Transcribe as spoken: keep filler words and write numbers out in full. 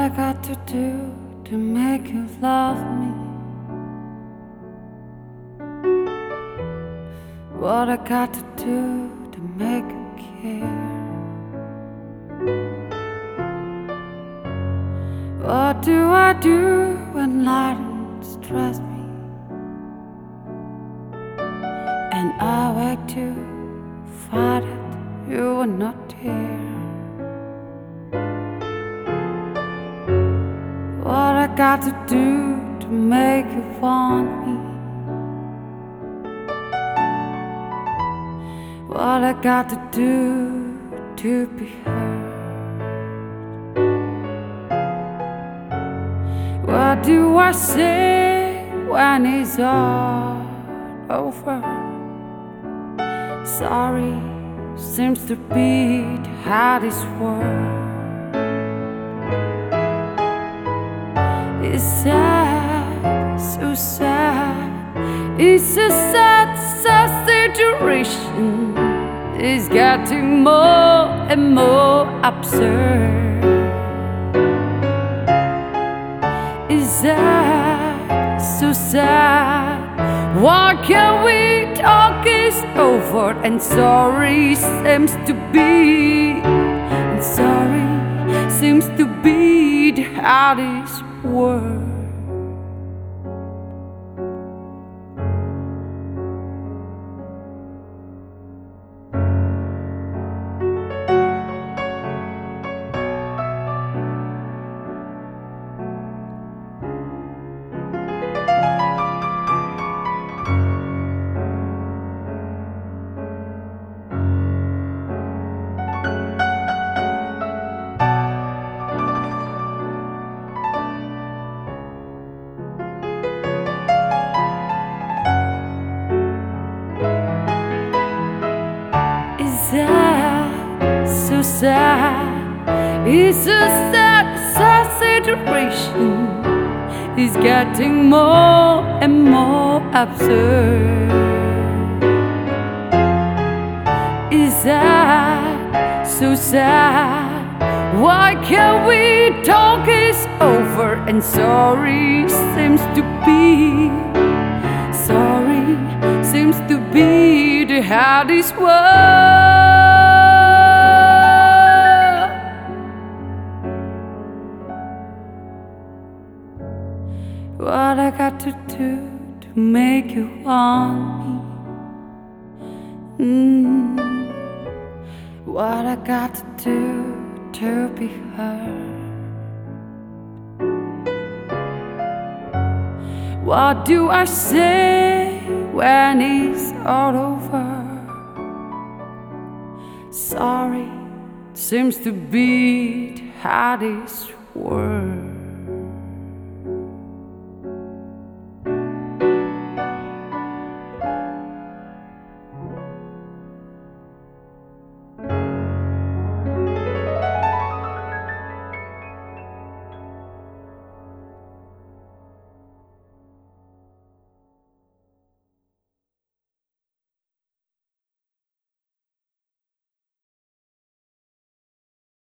I got to do to make you love me? What I got to do to make you care? What do I do when life stress me and I wake to find it you were not here? What I got to do to make you want me? What I got to do to be heard? What do I say when it's all over? Sorry seems to be the hardest word. It's sad, so sad. It's a sad, sad situation. It's getting more and more absurd. It's sad, so sad. Why can't we talk it over? And sorry seems to be, and sorry seems to be the hardest word. Sad, so sad. It's a sad, sad situation. It's getting more and more absurd. It's sad, so sad. Why can't we talk it over? And sorry seems to be, sorry seems to be the hardest word. What I got to do to make you want me? Mm. What I got to do to be heard? What do I say when it's all over? Sorry seems to be the hardest word.